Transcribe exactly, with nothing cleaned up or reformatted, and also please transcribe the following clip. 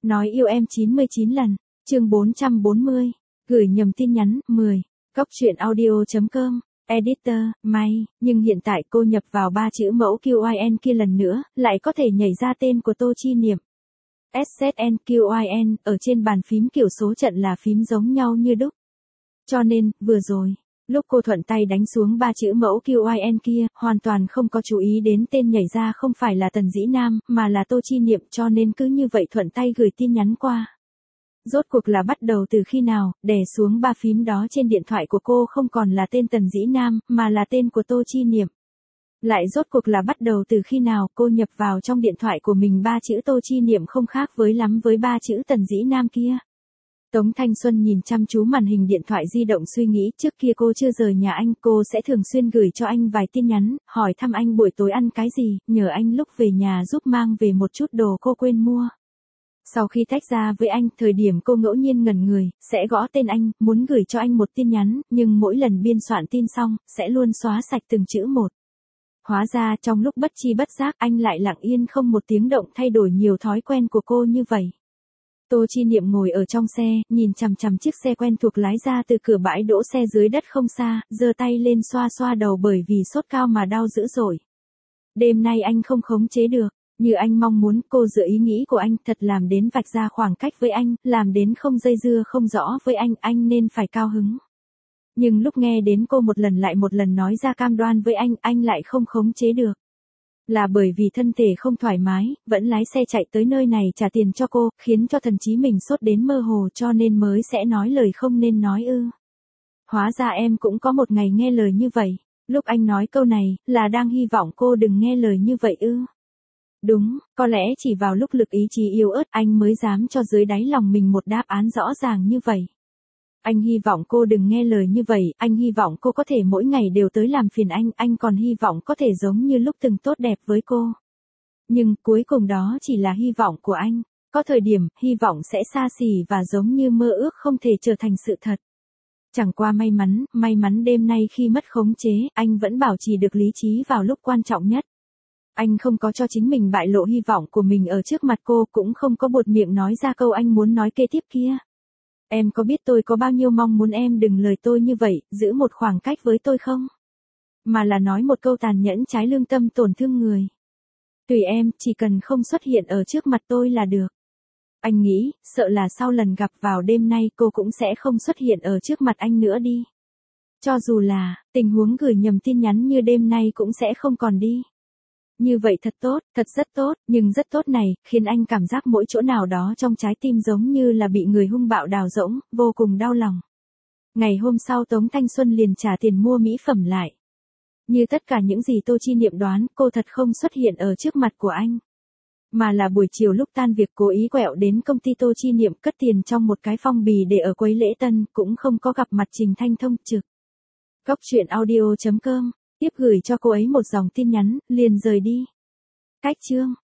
Nói yêu em chín mươi chín lần. Chương bốn trăm bốn mươi. Gửi nhầm tin nhắn. mười. Cóc truyện audio chấm com. Editor, may, nhưng hiện tại cô nhập vào ba chữ mẫu quy en kia lần nữa, lại có thể nhảy ra tên của Tô Chi Niệm. ét zét en quy en, ở trên bàn phím kiểu số trận là phím giống nhau như đúc. Cho nên, vừa rồi, lúc cô thuận tay đánh xuống ba chữ mẫu quy en kia, hoàn toàn không có chú ý đến tên nhảy ra không phải là Tần Dĩ Nam, mà là Tô Chi Niệm, cho nên cứ như vậy thuận tay gửi tin nhắn qua. Rốt cuộc là bắt đầu từ khi nào, đè xuống ba phím đó trên điện thoại của cô không còn là tên Tần Dĩ Nam, mà là tên của Tô Chi Niệm. Lại rốt cuộc là bắt đầu từ khi nào cô nhập vào trong điện thoại của mình ba chữ Tô Chi Niệm không khác với lắm với ba chữ Tần Dĩ Nam kia. Tống Thanh Xuân nhìn chăm chú màn hình điện thoại di động suy nghĩ, trước kia cô chưa rời nhà anh, cô sẽ thường xuyên gửi cho anh vài tin nhắn, hỏi thăm anh buổi tối ăn cái gì, nhờ anh lúc về nhà giúp mang về một chút đồ cô quên mua. Sau khi tách ra với anh, thời điểm cô ngẫu nhiên ngẩn người, sẽ gõ tên anh, muốn gửi cho anh một tin nhắn, nhưng mỗi lần biên soạn tin xong, sẽ luôn xóa sạch từng chữ một. Hóa ra trong lúc bất chi bất giác anh lại lặng yên không một tiếng động thay đổi nhiều thói quen của cô như vậy. Tô Chi Niệm ngồi ở trong xe, nhìn chằm chằm chiếc xe quen thuộc lái ra từ cửa bãi đỗ xe dưới đất không xa, giơ tay lên xoa xoa đầu bởi vì sốt cao mà đau dữ dội. Đêm nay anh không khống chế được. Như anh mong muốn, cô dựa ý nghĩ của anh, thật làm đến vạch ra khoảng cách với anh, làm đến không dây dưa không rõ với anh, anh nên phải cao hứng. Nhưng lúc nghe đến cô một lần lại một lần nói ra cam đoan với anh, anh lại không khống chế được. Là bởi vì thân thể không thoải mái, vẫn lái xe chạy tới nơi này trả tiền cho cô, khiến cho thần trí mình sốt đến mơ hồ cho nên mới sẽ nói lời không nên nói ư. Hóa ra em cũng có một ngày nghe lời như vậy. Lúc anh nói câu này, là đang hy vọng cô đừng nghe lời như vậy ư. Đúng, có lẽ chỉ vào lúc lực ý chí yếu ớt anh mới dám cho dưới đáy lòng mình một đáp án rõ ràng như vậy. Anh hy vọng cô đừng nghe lời như vậy, anh hy vọng cô có thể mỗi ngày đều tới làm phiền anh, anh còn hy vọng có thể giống như lúc từng tốt đẹp với cô. Nhưng cuối cùng đó chỉ là hy vọng của anh, có thời điểm hy vọng sẽ xa xỉ và giống như mơ ước không thể trở thành sự thật. Chẳng qua may mắn, may mắn đêm nay khi mất khống chế, anh vẫn bảo trì được lý trí vào lúc quan trọng nhất. Anh không có cho chính mình bại lộ hy vọng của mình ở trước mặt cô, cũng không có buột miệng nói ra câu anh muốn nói kế tiếp kia. Em có biết tôi có bao nhiêu mong muốn em đừng lời tôi như vậy, giữ một khoảng cách với tôi không? Mà là nói một câu tàn nhẫn trái lương tâm tổn thương người. Tùy em, chỉ cần không xuất hiện ở trước mặt tôi là được. Anh nghĩ, sợ là sau lần gặp vào đêm nay cô cũng sẽ không xuất hiện ở trước mặt anh nữa đi. Cho dù là, tình huống gửi nhầm tin nhắn như đêm nay cũng sẽ không còn đi. Như vậy thật tốt, thật rất tốt, nhưng rất tốt này, khiến anh cảm giác mỗi chỗ nào đó trong trái tim giống như là bị người hung bạo đào rỗng, vô cùng đau lòng. Ngày hôm sau Tống Thanh Xuân liền trả tiền mua mỹ phẩm lại. Như tất cả những gì Tô Chi Niệm đoán, cô thật không xuất hiện ở trước mặt của anh. Mà là buổi chiều lúc tan việc cố ý quẹo đến công ty Tô Chi Niệm cất tiền trong một cái phong bì để ở quấy lễ tân, cũng không có gặp mặt Trình Thanh Thông trực. Cóc truyện audio chấm com. Tiếp gửi cho cô ấy một dòng tin nhắn, liền rời đi. Cách chương.